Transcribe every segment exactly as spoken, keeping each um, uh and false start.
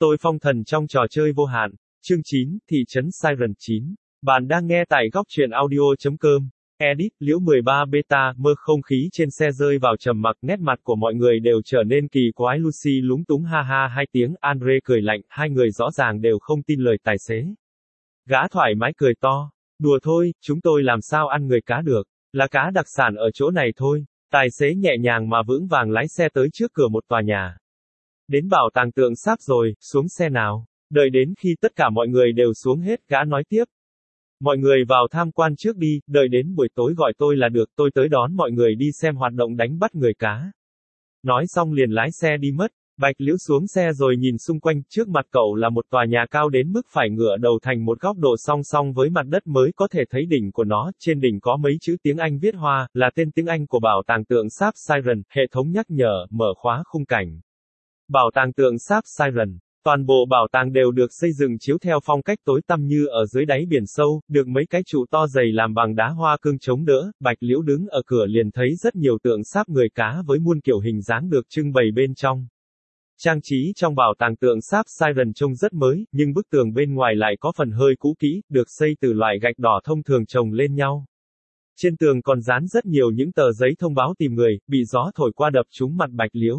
Tôi phong thần trong trò chơi vô hạn. Chương chín, Thị trấn Siren chín. Bạn đang nghe tại góc truyện audio.com. Edit, Liễu mười ba Beta, mơ không khí trên xe rơi vào trầm mặc, nét mặt của mọi người đều trở nên kỳ quái. Lucy lúng túng ha ha hai tiếng, Andre cười lạnh, hai người rõ ràng đều không tin lời tài xế. Gã thoải mái cười to. Đùa thôi, chúng tôi làm sao ăn người cá được, là cá đặc sản ở chỗ này thôi. Tài xế nhẹ nhàng mà vững vàng lái xe tới trước cửa một tòa nhà. Đến bảo tàng tượng sáp rồi, xuống xe nào. Đợi đến khi tất cả mọi người đều xuống hết, gã nói tiếp. Mọi người vào tham quan trước đi, đợi đến buổi tối gọi tôi là được, tôi tới đón mọi người đi xem hoạt động đánh bắt người cá. Nói xong liền lái xe đi mất. Bạch Liễu xuống xe rồi nhìn xung quanh, trước mặt cậu là một tòa nhà cao đến mức phải ngửa đầu thành một góc độ song song với mặt đất mới có thể thấy đỉnh của nó, trên đỉnh có mấy chữ tiếng Anh viết hoa, là tên tiếng Anh của bảo tàng tượng sáp Siren, hệ thống nhắc nhở, mở khóa khung cảnh. Bảo tàng tượng sáp Siren. Toàn bộ bảo tàng đều được xây dựng chiếu theo phong cách tối tăm như ở dưới đáy biển sâu, được mấy cái trụ to dày làm bằng đá hoa cương chống đỡ. Bạch Liễu đứng ở cửa liền thấy rất nhiều tượng sáp người cá với muôn kiểu hình dáng được trưng bày bên trong. Trang trí trong bảo tàng tượng sáp Siren trông rất mới, nhưng bức tường bên ngoài lại có phần hơi cũ kỹ, được xây từ loại gạch đỏ thông thường chồng lên nhau. Trên tường còn dán rất nhiều những tờ giấy thông báo tìm người, bị gió thổi qua đập trúng mặt Bạch Liễu.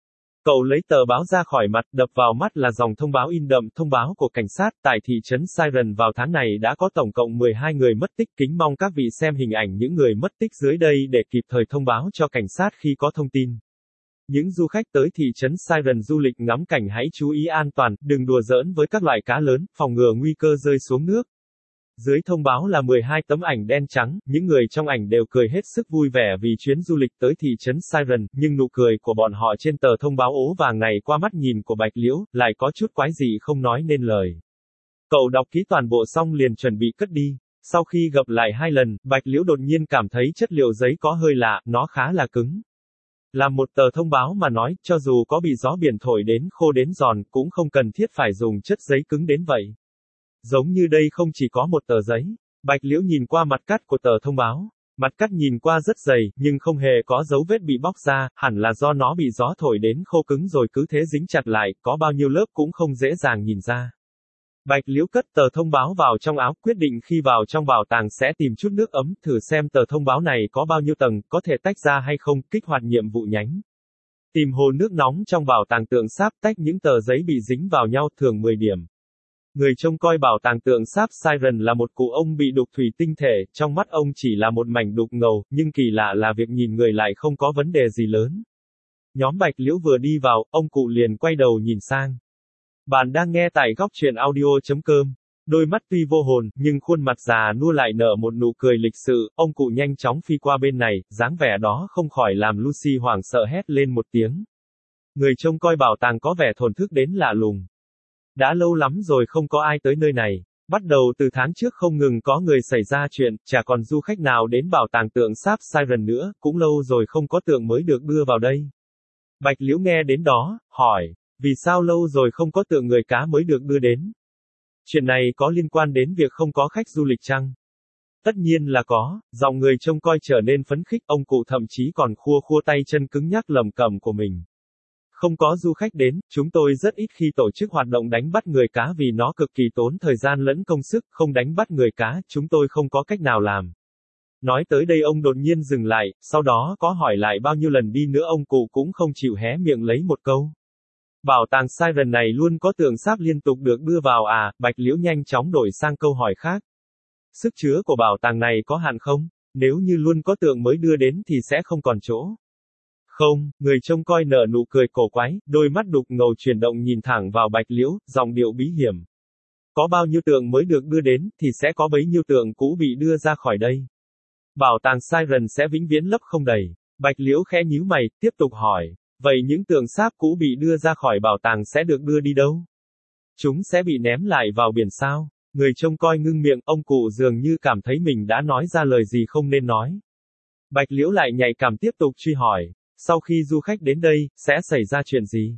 Cậu lấy tờ báo ra khỏi mặt, đập vào mắt là dòng thông báo in đậm, thông báo của cảnh sát, tại thị trấn Siren vào tháng này đã có tổng cộng mười hai người mất tích, kính mong các vị xem hình ảnh những người mất tích dưới đây để kịp thời thông báo cho cảnh sát khi có thông tin. Những du khách tới thị trấn Siren du lịch ngắm cảnh hãy chú ý an toàn, đừng đùa giỡn với các loại cá lớn, phòng ngừa nguy cơ rơi xuống nước. Dưới thông báo là mười hai tấm ảnh đen trắng, những người trong ảnh đều cười hết sức vui vẻ vì chuyến du lịch tới thị trấn Siren, nhưng nụ cười của bọn họ trên tờ thông báo ố vàng này qua mắt nhìn của Bạch Liễu, lại có chút quái dị không nói nên lời. Cậu đọc kỹ toàn bộ xong liền chuẩn bị cất đi. Sau khi gập lại hai lần, Bạch Liễu đột nhiên cảm thấy chất liệu giấy có hơi lạ, nó khá là cứng. Làm một tờ thông báo mà nói, cho dù có bị gió biển thổi đến khô đến giòn, cũng không cần thiết phải dùng chất giấy cứng đến vậy. Giống như đây không chỉ có một tờ giấy. Bạch Liễu nhìn qua mặt cắt của tờ thông báo. Mặt cắt nhìn qua rất dày, nhưng không hề có dấu vết bị bóc ra, hẳn là do nó bị gió thổi đến khô cứng rồi cứ thế dính chặt lại, có bao nhiêu lớp cũng không dễ dàng nhìn ra. Bạch Liễu cất tờ thông báo vào trong áo, quyết định khi vào trong bảo tàng sẽ tìm chút nước ấm, thử xem tờ thông báo này có bao nhiêu tầng, có thể tách ra hay không, kích hoạt nhiệm vụ nhánh. Tìm hồ nước nóng trong bảo tàng tượng sáp, tách những tờ giấy bị dính vào nhau, thường mười điểm. Người trông coi bảo tàng tượng sáp Siren là một cụ ông bị đục thủy tinh thể, trong mắt ông chỉ là một mảnh đục ngầu, nhưng kỳ lạ là việc nhìn người lại không có vấn đề gì lớn. Nhóm Bạch Liễu vừa đi vào, ông cụ liền quay đầu nhìn sang. Bạn đang nghe tại góc truyện audio.com. Đôi mắt tuy vô hồn, nhưng khuôn mặt già nua lại nở một nụ cười lịch sự, ông cụ nhanh chóng phi qua bên này, dáng vẻ đó không khỏi làm Lucy hoảng sợ hét lên một tiếng. Người trông coi bảo tàng có vẻ thổn thức đến lạ lùng. Đã lâu lắm rồi không có ai tới nơi này. Bắt đầu từ tháng trước không ngừng có người xảy ra chuyện, chả còn du khách nào đến bảo tàng tượng sáp Siren nữa, cũng lâu rồi không có tượng mới được đưa vào đây. Bạch Liễu nghe đến đó, hỏi, vì sao lâu rồi không có tượng người cá mới được đưa đến? Chuyện này có liên quan đến việc không có khách du lịch chăng? Tất nhiên là có, giọng người trông coi trở nên phấn khích, ông cụ thậm chí còn khua khua tay chân cứng nhắc lẩm cẩm của mình. Không có du khách đến, chúng tôi rất ít khi tổ chức hoạt động đánh bắt người cá vì nó cực kỳ tốn thời gian lẫn công sức, không đánh bắt người cá, chúng tôi không có cách nào làm. Nói tới đây ông đột nhiên dừng lại, sau đó có hỏi lại bao nhiêu lần đi nữa ông cụ cũng không chịu hé miệng lấy một câu. Bảo tàng Siren này luôn có tượng sáp liên tục được đưa vào à? Bạch Liễu nhanh chóng đổi sang câu hỏi khác. Sức chứa của bảo tàng này có hạn không? Nếu như luôn có tượng mới đưa đến thì sẽ không còn chỗ. Không, người trông coi nở nụ cười cổ quái, đôi mắt đục ngầu chuyển động nhìn thẳng vào Bạch Liễu, giọng điệu bí hiểm. Có bao nhiêu tượng mới được đưa đến, thì sẽ có bấy nhiêu tượng cũ bị đưa ra khỏi đây. Bảo tàng Siren sẽ vĩnh viễn lấp không đầy. Bạch Liễu khẽ nhíu mày, tiếp tục hỏi. Vậy những tượng sáp cũ bị đưa ra khỏi bảo tàng sẽ được đưa đi đâu? Chúng sẽ bị ném lại vào biển sao? Người trông coi ngưng miệng, ông cụ dường như cảm thấy mình đã nói ra lời gì không nên nói. Bạch Liễu lại nhạy cảm tiếp tục truy hỏi. Sau khi du khách đến đây, sẽ xảy ra chuyện gì?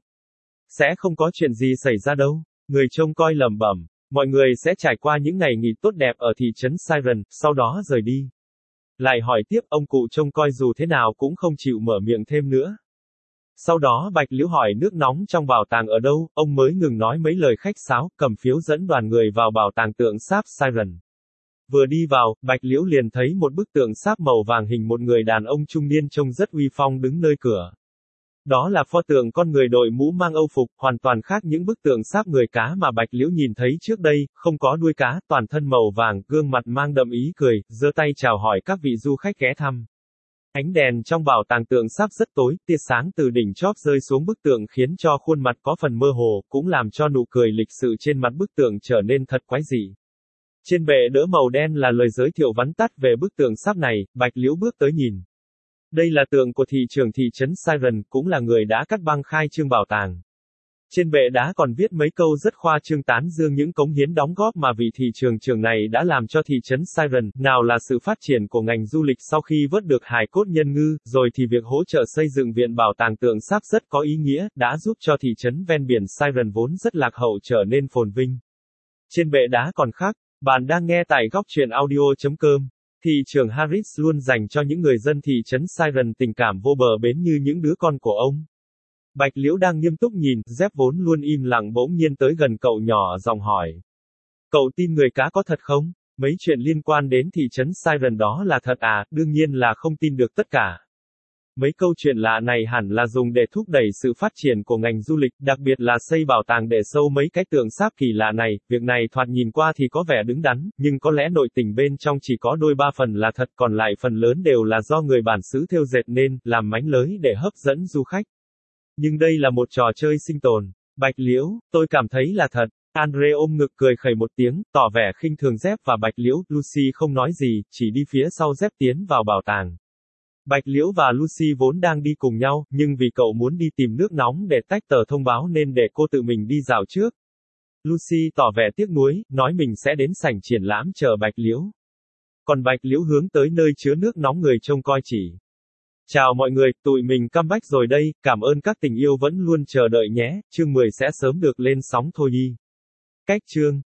Sẽ không có chuyện gì xảy ra đâu. Người trông coi lẩm bẩm. Mọi người sẽ trải qua những ngày nghỉ tốt đẹp ở thị trấn Siren, sau đó rời đi. Lại hỏi tiếp, ông cụ trông coi dù thế nào cũng không chịu mở miệng thêm nữa. Sau đó Bạch Liễu hỏi nước nóng trong bảo tàng ở đâu, ông mới ngừng nói mấy lời khách sáo, cầm phiếu dẫn đoàn người vào bảo tàng tượng sáp Siren. Vừa đi vào, Bạch Liễu liền thấy một bức tượng sáp màu vàng hình một người đàn ông trung niên trông rất uy phong đứng nơi cửa. Đó là pho tượng con người đội mũ mang âu phục, hoàn toàn khác những bức tượng sáp người cá mà Bạch Liễu nhìn thấy trước đây, không có đuôi cá, toàn thân màu vàng, gương mặt mang đậm ý cười, giơ tay chào hỏi các vị du khách ghé thăm. Ánh đèn trong bảo tàng tượng sáp rất tối, tia sáng từ đỉnh chóp rơi xuống bức tượng khiến cho khuôn mặt có phần mơ hồ, cũng làm cho nụ cười lịch sự trên mặt bức tượng trở nên thật quái dị. Trên bệ đỡ màu đen là lời giới thiệu vắn tắt về bức tượng sáp này, Bạch Liễu bước tới nhìn. Đây là tượng của thị trưởng thị trấn Siren, cũng là người đã cắt băng khai trương bảo tàng. Trên bệ đá còn viết mấy câu rất khoa trương tán dương những cống hiến đóng góp mà vị thị trường trưởng này đã làm cho thị trấn Siren, nào là sự phát triển của ngành du lịch sau khi vớt được hài cốt nhân ngư, rồi thì việc hỗ trợ xây dựng viện bảo tàng tượng sáp rất có ý nghĩa, đã giúp cho thị trấn ven biển Siren vốn rất lạc hậu trở nên phồn vinh. Trên bệ đá còn khác, bạn đang nghe tại góc truyện audio chấm com. Thị trưởng Harris luôn dành cho những người dân thị trấn Siren tình cảm vô bờ bến như những đứa con của ông. Bạch Liễu đang nghiêm túc nhìn, Dép vốn luôn im lặng bỗng nhiên tới gần cậu nhỏ giọng hỏi. Cậu tin người cá có thật không? Mấy chuyện liên quan đến thị trấn Siren đó là thật à, đương nhiên là không tin được tất cả. Mấy câu chuyện lạ này hẳn là dùng để thúc đẩy sự phát triển của ngành du lịch, đặc biệt là xây bảo tàng để sâu mấy cái tượng sáp kỳ lạ này, việc này thoạt nhìn qua thì có vẻ đứng đắn, nhưng có lẽ nội tình bên trong chỉ có đôi ba phần là thật, còn lại phần lớn đều là do người bản xứ thêu dệt nên, làm mánh lới để hấp dẫn du khách. Nhưng đây là một trò chơi sinh tồn. Bạch Liễu, tôi cảm thấy là thật. Andre ôm ngực cười khẩy một tiếng, tỏ vẻ khinh thường Dép và Bạch Liễu, Lucy không nói gì, chỉ đi phía sau Dép tiến vào bảo tàng. Bạch Liễu và Lucy vốn đang đi cùng nhau, nhưng vì cậu muốn đi tìm nước nóng để tách tờ thông báo nên để cô tự mình đi dạo trước. Lucy tỏ vẻ tiếc nuối, nói mình sẽ đến sảnh triển lãm chờ Bạch Liễu. Còn Bạch Liễu hướng tới nơi chứa nước nóng người trông coi chỉ. Chào mọi người, tụi mình comeback rồi đây, cảm ơn các tình yêu vẫn luôn chờ đợi nhé, chương mười sẽ sớm được lên sóng thôi đi. Cách chương